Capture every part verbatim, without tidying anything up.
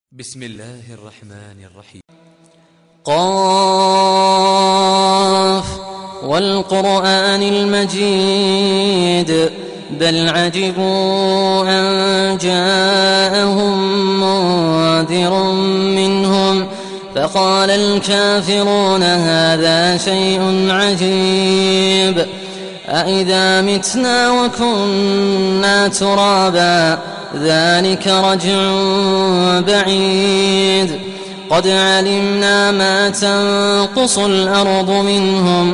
بسم الله الرحمن الرحيم. قاف والقرآن المجيد بل عجبوا أن جاءهم منذر منهم فقال الكافرون هذا شيء عجيب أإذا متنا وكنا ترابا ذلك رجع بعيد قد علمنا ما تنقص الأرض منهم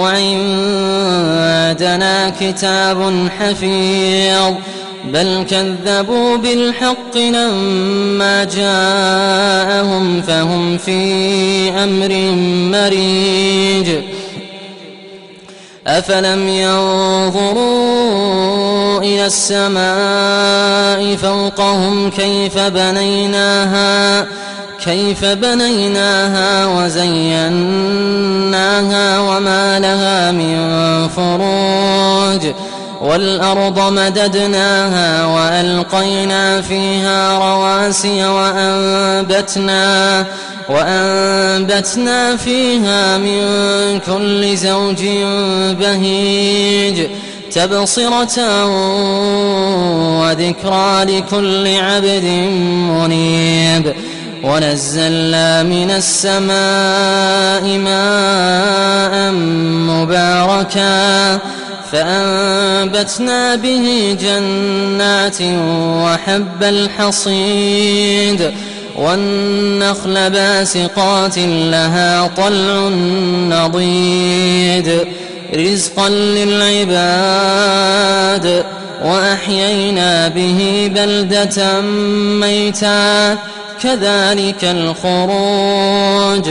وعندنا كتاب حفيظ بل كذبوا بالحق لما جاءهم فهم في أمر مريج أفلم ينظروا إلى السماء فوقهم كيف بنيناها كيف بنيناها وزيناها وما لها من فروج والأرض مددناها وألقينا فيها رواسي وأنبتنا وأنبتنا فيها من كل زوج بهيج تبصرة وذكرى لكل عبد منيب ونزلنا من السماء ماء مباركا فأنبتنا به جنات وحب الحصيد والنخل باسقات لها طلع نضيد رزقا للعباد وأحيينا به بلدة ميتا كذلك الخروج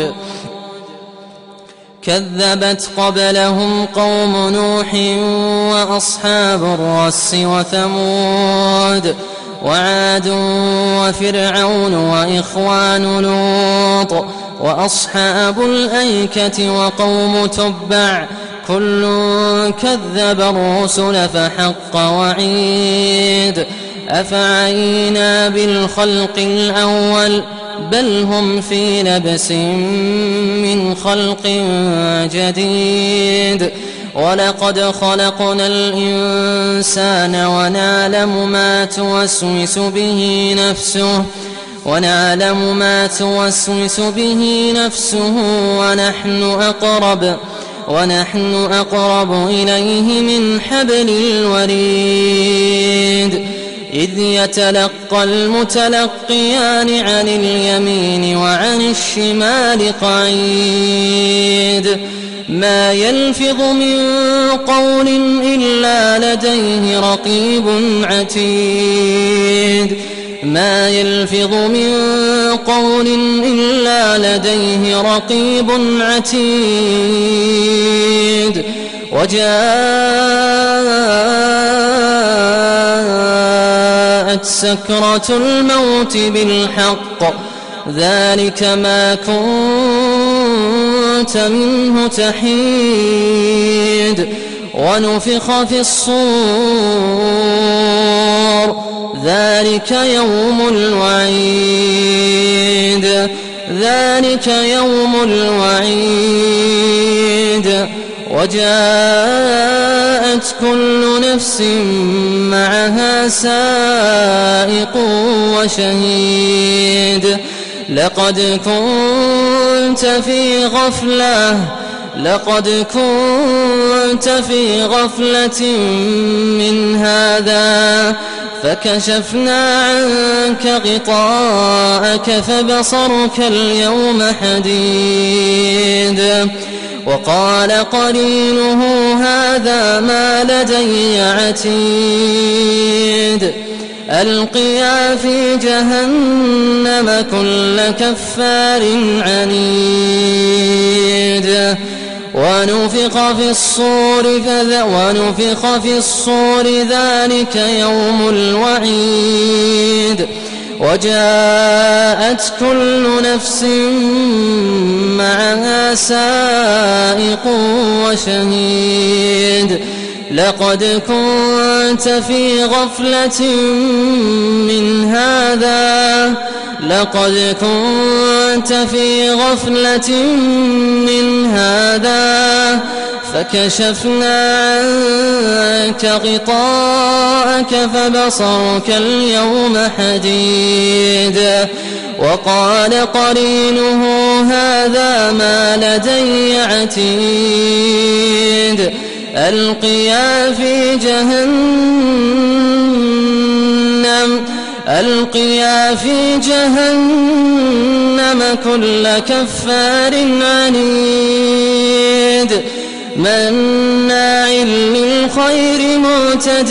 كذبت قبلهم قوم نوح وأصحاب الرس وثمود وعاد وفرعون وإخوان لوط وأصحاب الأيكة وقوم تبع كل كذب الرسل فحق وعيد أفعينا بالخلق الأول بل هم في لبس من خلق جديد ولقد خلقنا الإنسان ونعلم ما توسوس به نفسه ونعلم ما توسوس به نفسه ونحن أقرب ونحن أقرب إليه من حبل الوريد إذ يتلقى المتلقيان عن اليمين وعن الشمال قعيد ما يلفظ من قول إلا لديه رقيب عتيد ما يلفظ من قول إلا لديه رقيب عتيد وجاءت سكرة الموت بالحق ذلك ما كنت منه تحيد ونفخ في الصور ذلك يوم الوعيد ذلك يوم الوعيد وجاءت كل نفس معها سائق وشهيد لقد كنت في غفلة لقد كنت في غفلة من هذا فكشفنا عنك غطاءك فبصرك اليوم حديد وقال قرينه هذا ما لدي عتيد ألقيا في جهنم كل كفار عنيد ونفخ في الصور فذا ونفخ في الصور ذلك يوم الوعيد وجاءت كل نفس معها سائق وشهيد لقد كنت في غفلة من هذا لقد كنت في غفلة من هذا فكشفنا عنك غطاءك فبصرك اليوم حديد. وقال قرينه هذا ما لدي عتيد. ألقيا في جهنم ألقيا في جهنم كل كفار عنيد مناع للخير معتد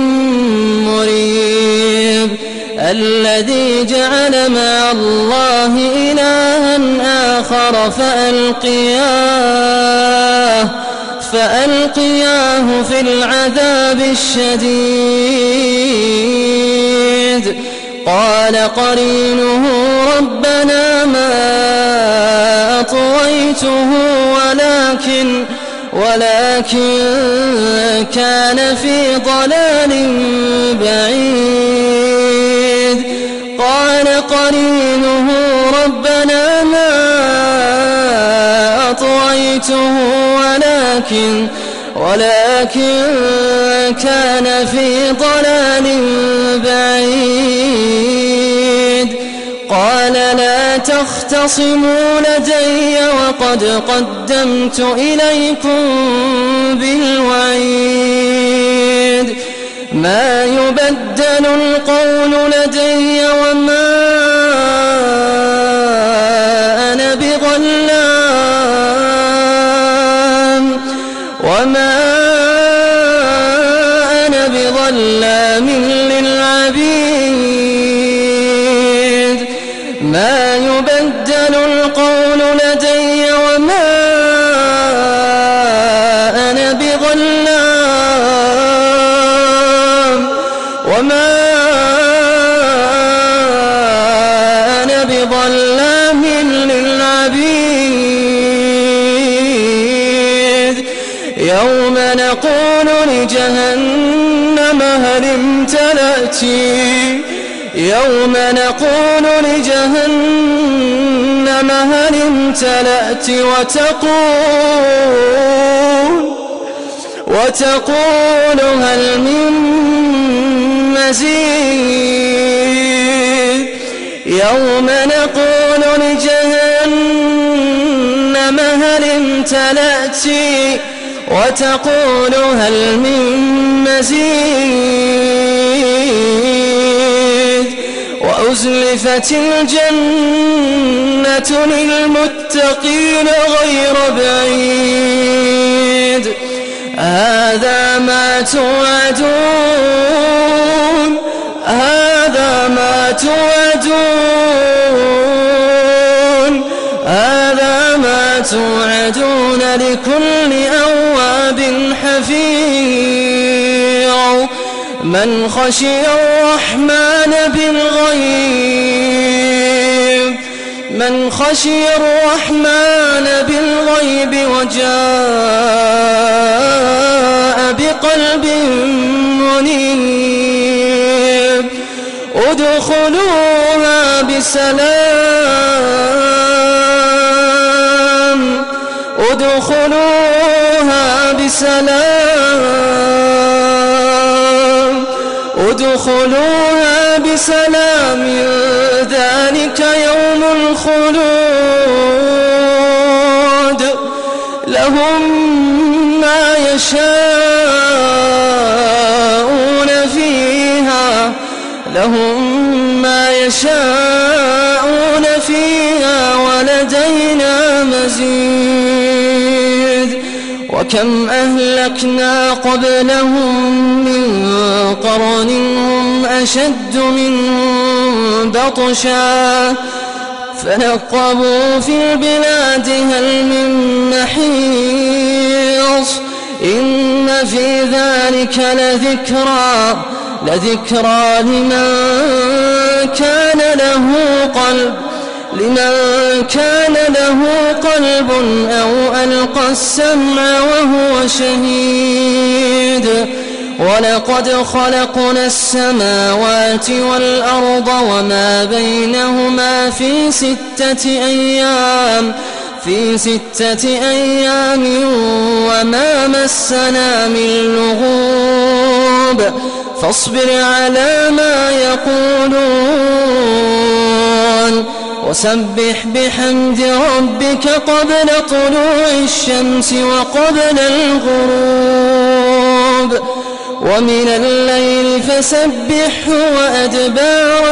مريب. الذي جعل مع الله إلها آخر فألقياه فألقياه في العذاب الشديد. قال قرينه ربنا ما أطويته ولكن ولكن كان في ضلال بعيد. قال قرينه ربنا ما أطويته ولكن ولكن كان في ضلال بعيد. قال لا تختصموا لدي وقد قدمت إليكم بالوعيد. ما يبدل القول لدي وما أنا بظلام وما أنا بظلام للعبيد. ما يبدل القول لدي وما أنا بظلام وما أنا بظلام للعبيد. يوم نقول لجهنم هل امتلأت يوم نقول لجهنم هل امتلأت وتقول وتقول هل من مزيد. يوم نقول لجهنم هل امتلأت وتقول هل من مزيد. وأزلفت الجنة للمتقين غير بعيد. هذا ما توعدون هذا ما توعدون هذا ما توعدون لكل أواب حفيظ. من خشي الرحمن بالغيب من خشي الرحمن بالغيب وجاء بقلب منيب. ادخلوها بسلام ادخلوها بسلام ادخلوها بسلام ذلك يوم الخلود. لهم ما يشاءون فيها لهم ما يشاءون فيها ولدينا مزيد. وكم أهلكنا قبلهم من قرن هم أشد منهم بطشا فنقبوا في البلاد هل من محيص. إن في ذلك لذكرى لذكرى لمن كان له قلب لمن كان له قلب أو ألقى السمع وهو شهيد ولقد خلقنا السماوات والأرض وما بينهما في ستة أيام في ستة أيام وما مسنا من لغوب فاصبر على ما يقولون وسبح بحمد ربك قبل طلوع الشمس وقبل الغروب ومن الليل فسبحه وأدبار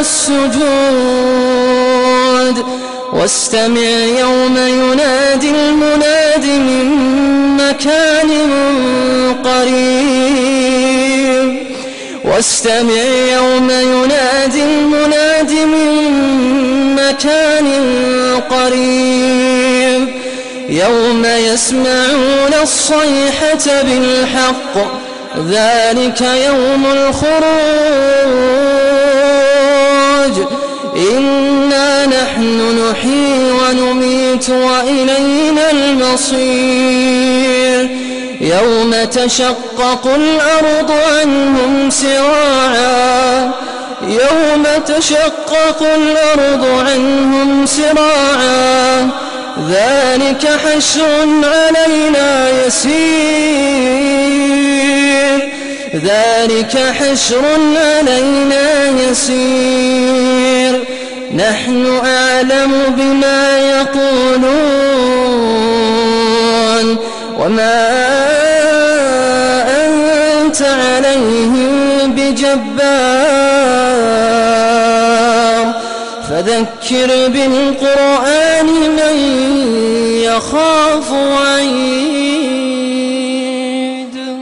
السجود واستمع يوم ينادي المناد من مكان قريب واستمع يوم ينادي المناد من مكان قريب يوم يسمعون الصيحة بالحق ذلك يوم الخروج إنا نحن نحيي ونميت وإلينا المصير يوم تشقق الأرض عنهم سراعا يوم تشقق الأرض عنهم سراعا ذلك حشر علينا يسير ذلك حشر علينا يسير نحن أعلم بما يقولون وما أنت عليهم بجبار فذكر بالقرآن من يخاف وعيد